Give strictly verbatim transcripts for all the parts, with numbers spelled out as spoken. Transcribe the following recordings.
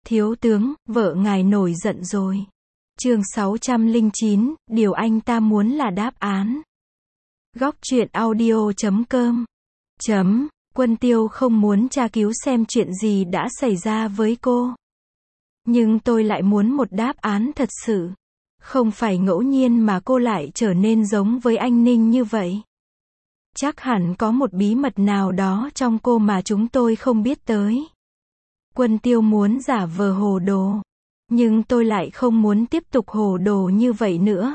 Thiếu tướng, vợ ngài nổi giận rồi. Chương sáu trăm lẻ chín, điều anh ta muốn là đáp án. Góc truyện audio chấm com. Chấm, Quân Tiêu không muốn tra cứu xem chuyện gì đã xảy ra với cô. Nhưng tôi lại muốn một đáp án thật sự. Không phải ngẫu nhiên mà cô lại trở nên giống với anh Ninh như vậy. Chắc hẳn có một bí mật nào đó trong cô mà chúng tôi không biết tới. Quân Tiêu muốn giả vờ hồ đồ. Nhưng tôi lại không muốn tiếp tục hồ đồ như vậy nữa.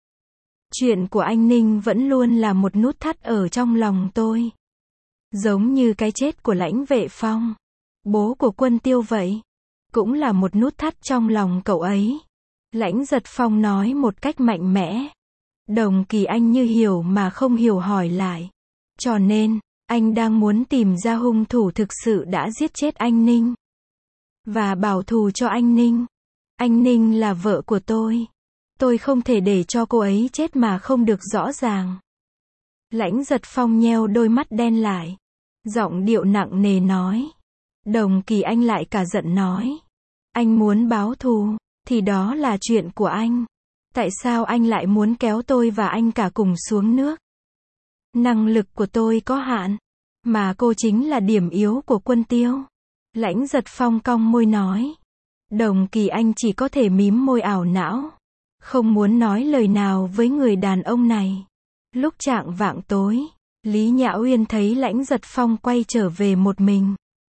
Chuyện của anh Ninh vẫn luôn là một nút thắt ở trong lòng tôi. Giống như cái chết của Lãnh Vệ Phong, bố của Quân Tiêu vậy. Cũng là một nút thắt trong lòng cậu ấy. Lãnh Giật Phong nói một cách mạnh mẽ. Đồng Kỳ Anh như hiểu mà không hiểu hỏi lại. Cho nên, anh đang muốn tìm ra hung thủ thực sự đã giết chết anh Ninh. Và bảo thù cho anh Ninh. Anh Ninh là vợ của tôi. Tôi không thể để cho cô ấy chết mà không được rõ ràng. Lãnh Giật Phong nheo đôi mắt đen lại. Giọng điệu nặng nề nói. Đồng Kỳ Anh lại cả giận nói. Anh muốn báo thù, thì đó là chuyện của anh. Tại sao anh lại muốn kéo tôi và anh cả cùng xuống nước? Năng lực của tôi có hạn. Mà cô chính là điểm yếu của Quân Tiêu. Lãnh Giật Phong cong môi nói. Đồng Kỳ Anh chỉ có thể mím môi ảo não. Không muốn nói lời nào với người đàn ông này. Lúc chạng vạng tối, Lý Nhã Uyên thấy Lãnh Giật Phong quay trở về một mình.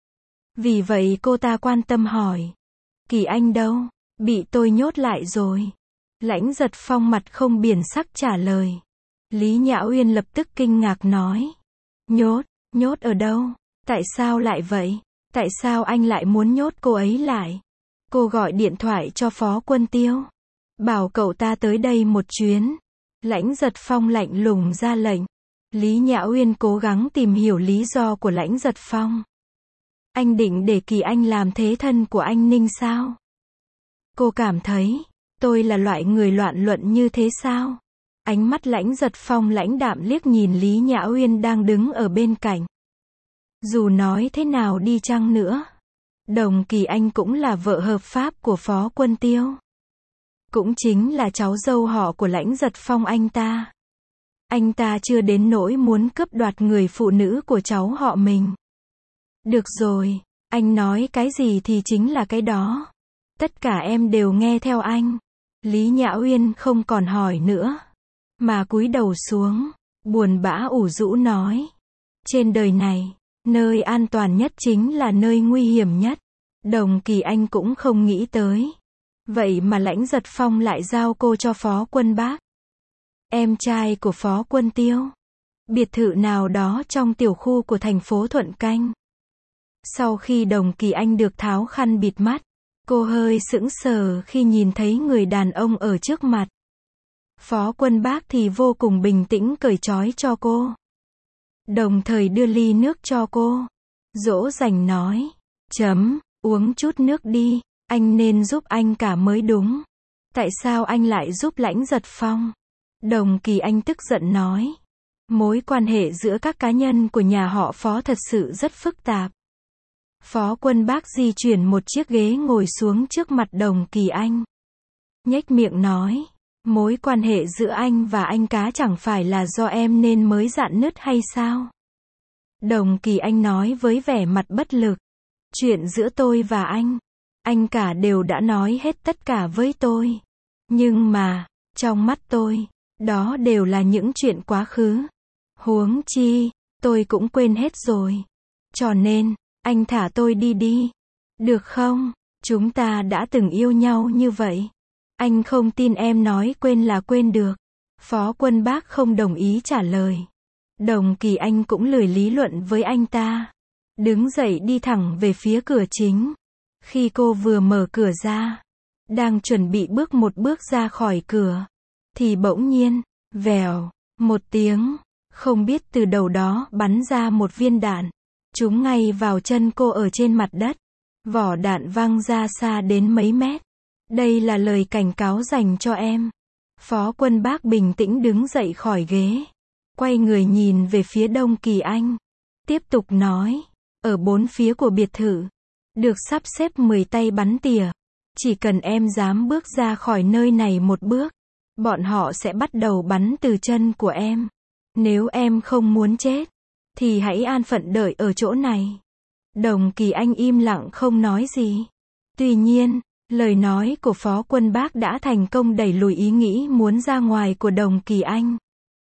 Vì vậy cô ta quan tâm hỏi. Kỳ Anh đâu? Bị tôi nhốt lại rồi. Lãnh Giật Phong mặt không biển sắc trả lời. Lý Nhã Uyên lập tức kinh ngạc nói. Nhốt? Nhốt ở đâu? Tại sao lại vậy? Tại sao anh lại muốn nhốt cô ấy lại? Cô gọi điện thoại cho Phó Quân Tiêu. Bảo cậu ta tới đây một chuyến. Lãnh Giật Phong lạnh lùng ra lệnh. Lý Nhã Uyên cố gắng tìm hiểu lý do của Lãnh Giật Phong. Anh định để Kỳ Anh làm thế thân của anh Ninh sao? Cô cảm thấy, tôi là loại người loạn luận như thế sao? Ánh mắt Lãnh Giật Phong lãnh đạm liếc nhìn Lý Nhã Uyên đang đứng ở bên cạnh. Dù nói thế nào đi chăng nữa, Đồng Kỳ Anh cũng là vợ hợp pháp của Phó Quân Tiêu. Cũng chính là cháu dâu họ của Lãnh Giật Phong anh ta. Anh ta chưa đến nỗi muốn cướp đoạt người phụ nữ của cháu họ mình. Được rồi, anh nói cái gì thì chính là cái đó. Tất cả em đều nghe theo anh. Lý Nhã Uyên không còn hỏi nữa, mà cúi đầu xuống, buồn bã ủ rũ nói. Trên đời này, nơi an toàn nhất chính là nơi nguy hiểm nhất. Đồng Kỳ Anh cũng không nghĩ tới. Vậy mà Lãnh Giật Phong lại giao cô cho Phó Quân Bác, em trai của Phó Quân Tiêu. Biệt thự nào đó trong tiểu khu của thành phố Thuận Canh. Sau khi Đồng Kỳ Anh được tháo khăn bịt mắt, cô hơi sững sờ khi nhìn thấy người đàn ông ở trước mặt. Phó Quân Bác thì vô cùng bình tĩnh cởi trói cho cô. Đồng thời đưa ly nước cho cô. Dỗ dành nói. Chấm, uống chút nước đi. Anh nên giúp anh cả mới đúng. Tại sao anh lại giúp Lãnh Giật Phong? Đồng Kỳ Anh tức giận nói. Mối quan hệ giữa các cá nhân của nhà họ Phó thật sự rất phức tạp. Phó Quân Bác di chuyển một chiếc ghế ngồi xuống trước mặt Đồng Kỳ Anh. Nhếch miệng nói. Mối quan hệ giữa anh và anh cá chẳng phải là do em nên mới rạn nứt hay sao? Đồng Kỳ Anh nói với vẻ mặt bất lực. Chuyện giữa tôi và anh, anh cả đều đã nói hết tất cả với tôi. Nhưng mà, trong mắt tôi, đó đều là những chuyện quá khứ. Huống chi, tôi cũng quên hết rồi. Cho nên, anh thả tôi đi đi. Được không? Chúng ta đã từng yêu nhau như vậy. Anh không tin em nói quên là quên được. Phó Quân Bác không đồng ý trả lời. Đồng Kỳ Anh cũng lười lý luận với anh ta. Đứng dậy đi thẳng về phía cửa chính. Khi cô vừa mở cửa ra, đang chuẩn bị bước một bước ra khỏi cửa, thì bỗng nhiên, vèo, một tiếng, không biết từ đầu đó bắn ra một viên đạn. Trúng ngay vào chân cô ở trên mặt đất. Vỏ đạn văng ra xa đến mấy mét. Đây là lời cảnh cáo dành cho em. Phó Quân Bác bình tĩnh đứng dậy khỏi ghế. Quay người nhìn về phía Đồng Kỳ Anh. Tiếp tục nói. Ở bốn phía của biệt thự, được sắp xếp mười tay bắn tỉa. Chỉ cần em dám bước ra khỏi nơi này một bước, bọn họ sẽ bắt đầu bắn từ chân của em. Nếu em không muốn chết, thì hãy an phận đợi ở chỗ này. Đồng Kỳ Anh im lặng không nói gì. Tuy nhiên, lời nói của Phó Quân Bác đã thành công đẩy lùi ý nghĩ muốn ra ngoài của Đồng Kỳ Anh.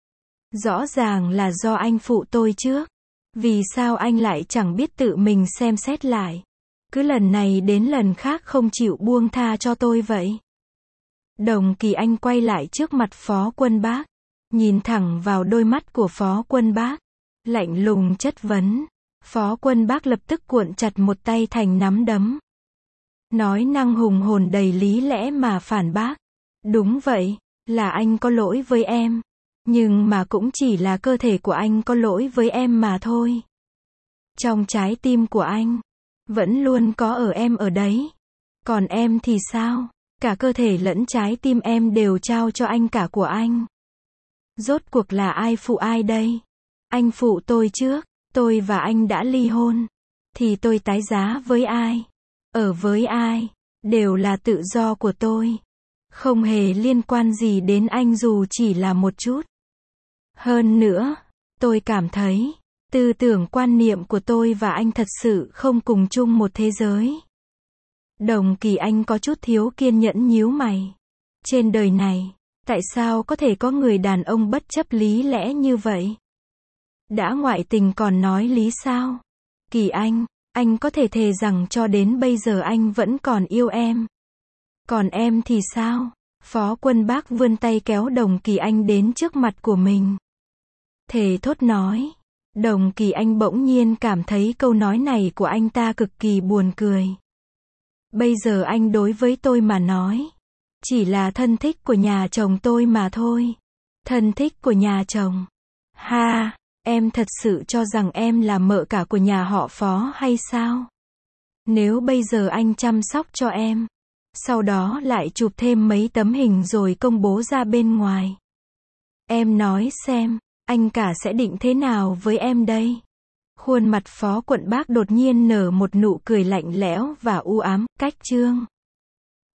Rõ ràng là do anh phụ tôi trước. Vì sao anh lại chẳng biết tự mình xem xét lại? Cứ lần này đến lần khác không chịu buông tha cho tôi vậy. Đồng Kỳ Anh quay lại trước mặt Phó Quân Bác, nhìn thẳng vào đôi mắt của Phó Quân Bác, lạnh lùng chất vấn. Phó Quân Bác lập tức cuộn chặt một tay thành nắm đấm. Nói năng hùng hồn đầy lý lẽ mà phản bác. Đúng vậy, là anh có lỗi với em. Nhưng mà cũng chỉ là cơ thể của anh có lỗi với em mà thôi. Trong trái tim của anh, vẫn luôn có ở em ở đấy. Còn em thì sao? Cả cơ thể lẫn trái tim em đều trao cho anh cả của anh. Rốt cuộc là ai phụ ai đây? Anh phụ tôi trước, tôi và anh đã ly hôn. Thì tôi tái giá với ai? Ở với ai? Đều là tự do của tôi. Không hề liên quan gì đến anh dù chỉ là một chút. Hơn nữa, tôi cảm thấy, tư tưởng quan niệm của tôi và anh thật sự không cùng chung một thế giới. Đồng Kỳ Anh có chút thiếu kiên nhẫn nhíu mày. Trên đời này, tại sao có thể có người đàn ông bất chấp lý lẽ như vậy? Đã ngoại tình còn nói lý sao? Kỳ Anh, anh có thể thề rằng cho đến bây giờ anh vẫn còn yêu em. Còn em thì sao? Phó Quân Bác vươn tay kéo Đồng Kỳ Anh đến trước mặt của mình. Thề thốt nói. Đồng Kỳ Anh bỗng nhiên cảm thấy câu nói này của anh ta cực kỳ buồn cười. Bây giờ anh đối với tôi mà nói, chỉ là thân thích của nhà chồng tôi mà thôi. Thân thích của nhà chồng. Ha, em thật sự cho rằng em là mợ cả của nhà họ Phó hay sao? Nếu bây giờ anh chăm sóc cho em, sau đó lại chụp thêm mấy tấm hình rồi công bố ra bên ngoài, em nói xem, anh cả sẽ định thế nào với em đây? Khuôn mặt Phó Quận Bác đột nhiên nở một nụ cười lạnh lẽo và u ám, cách chương.